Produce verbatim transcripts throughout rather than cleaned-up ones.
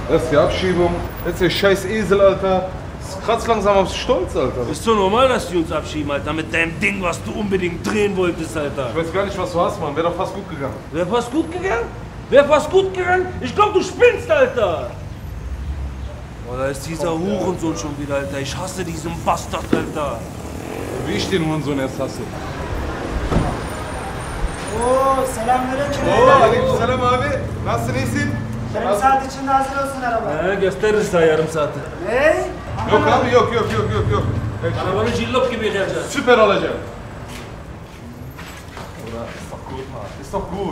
Erst die Abschiebung, jetzt der scheiß Esel, Alter. Das kratzt langsam aufs Stolz, Alter. Ist doch normal, dass die uns abschieben, Alter, mit deinem Ding, was du unbedingt drehen wolltest, Alter. Ich weiß gar nicht, was du hast, Mann. Wäre doch fast gut gegangen. Wäre fast gut gegangen? Wäre fast gut gegangen? Ich glaub, du spinnst, Alter. Oh, da ist dieser Hurensohn schon wieder, Alter. Ich hasse diesen Bastard, Alter. Wie ich den Hurensohn erst hasse. Oo, selamünaleyküm. Oo, aleykümselam abi. Nasılsın, iyisin? Yarım saat içinde hazır olsun araba. He, gösteririz daha yarım saate. Ne? Yok abi, yok yok yok yok yok. Arabanı cillop gibi yıkayacağız. Süper alacağım. Oder ist doch gut, Mann. Ist doch gut.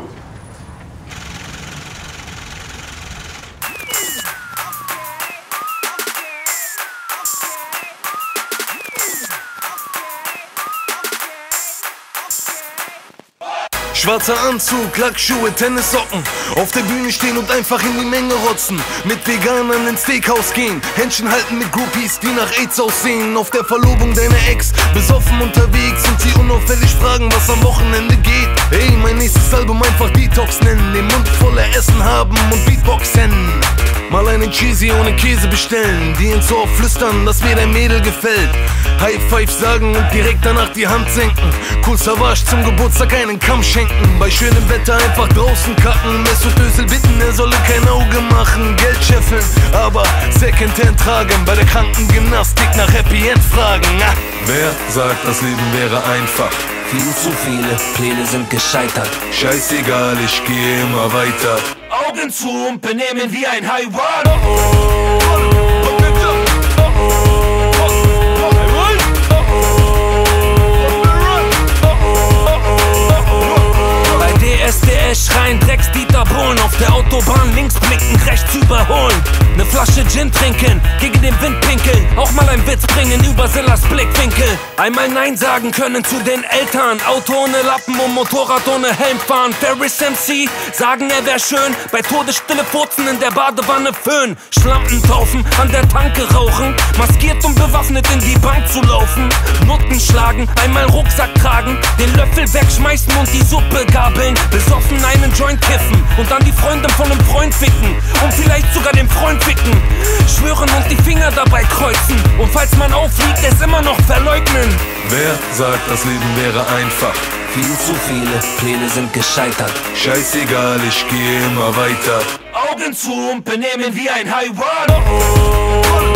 Schwarzer Anzug, Lackschuhe, Tennissocken. Auf der Bühne stehen und einfach in die Menge rotzen. Mit Veganern ins Steakhouse gehen. Händchen halten mit Groupies, die nach AIDS aussehen. Auf der Verlobung deiner Ex, besoffen unterwegs. Und sie unauffällig fragen, was am Wochenende geht. Ey, mein nächstes Album einfach Detox nennen. Den Mund voller Essen haben und Beatboxen. Mal einen Cheesy ohne Käse bestellen. Die ins Ohr flüstern, dass mir dein Mädel gefällt. High Five sagen und direkt danach die Hand senken. Cool Savage zum Geburtstag einen Kamm schenken. Bei schönem Wetter einfach draußen kacken. Mesut Özil bitten, er solle kein Auge machen. Geld scheffeln, aber Secondhand tragen. Bei der Krankengymnastik nach Happy End fragen. Ah. Wer sagt, das Leben wäre einfach? Viel zu viele Pläne sind gescheitert. Scheißegal, ich gehe immer weiter. Augen zu und benehmen wie ein Haiwan. Oh, oh. S D S schreien Drecks Dieter Bohlen. Auf der Autobahn links blinken, rechts überholen. Ne Flasche Gin trinken, gegen den Wind pinkeln. Auch mal ein Witz bringen über Sillas Blickwinkel. Einmal Nein sagen können zu den Eltern. Auto ohne Lappen und Motorrad ohne Helm fahren. Ferris M C, sagen er wär schön. Bei Todesstille furzen, in der Badewanne föhn. Schlampen taufen, an der Tanke rauchen. Maskiert und bewaffnet in die Bank zu laufen. Nutten schlagen, einmal Rucksack tragen. Den Löffel wegschmeißen und die Suppe gabeln. Besoffen einen Joint kiffen und dann die Freundin von einem Freund ficken und vielleicht sogar den Freund ficken. Schwören und die Finger dabei kreuzen und falls man auffliegt, es immer noch verleugnen. Wer sagt, das Leben wäre einfach? Viel zu viele Pläne sind gescheitert. Scheißegal, ich gehe immer weiter. Augen zu und benehmen wie ein Haiwan. Oh, oh.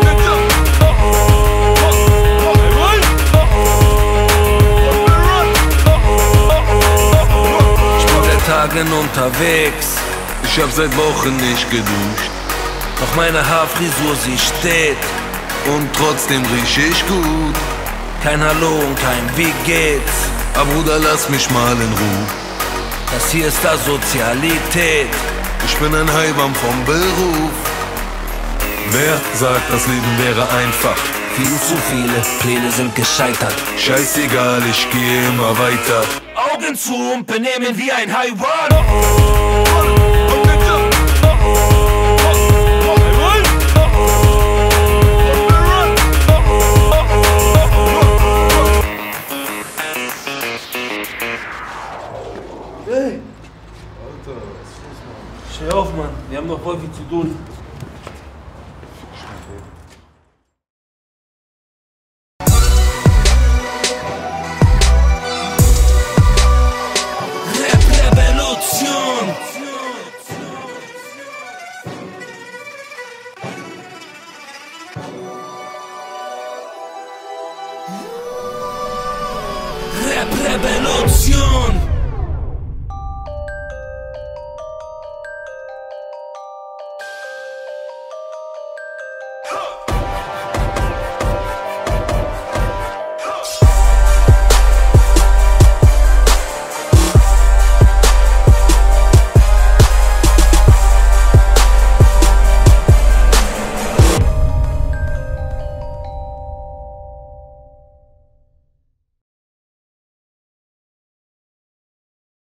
Tagen unterwegs. Ich hab seit Wochen nicht geduscht. Doch meine Haarfrisur, sie steht. Und trotzdem riech ich gut. Kein Hallo und kein Wie geht's. Aber Bruder, lass mich mal in Ruhe. Das hier ist Asozialität. Ich bin ein Haiwan vom Beruf. Wer sagt, das Leben wäre einfach? Viel zu viele Pläne sind gescheitert. Scheißegal, ich gehe immer weiter. Augen zu und benehmen wie ein Haiwan. Oh, oh.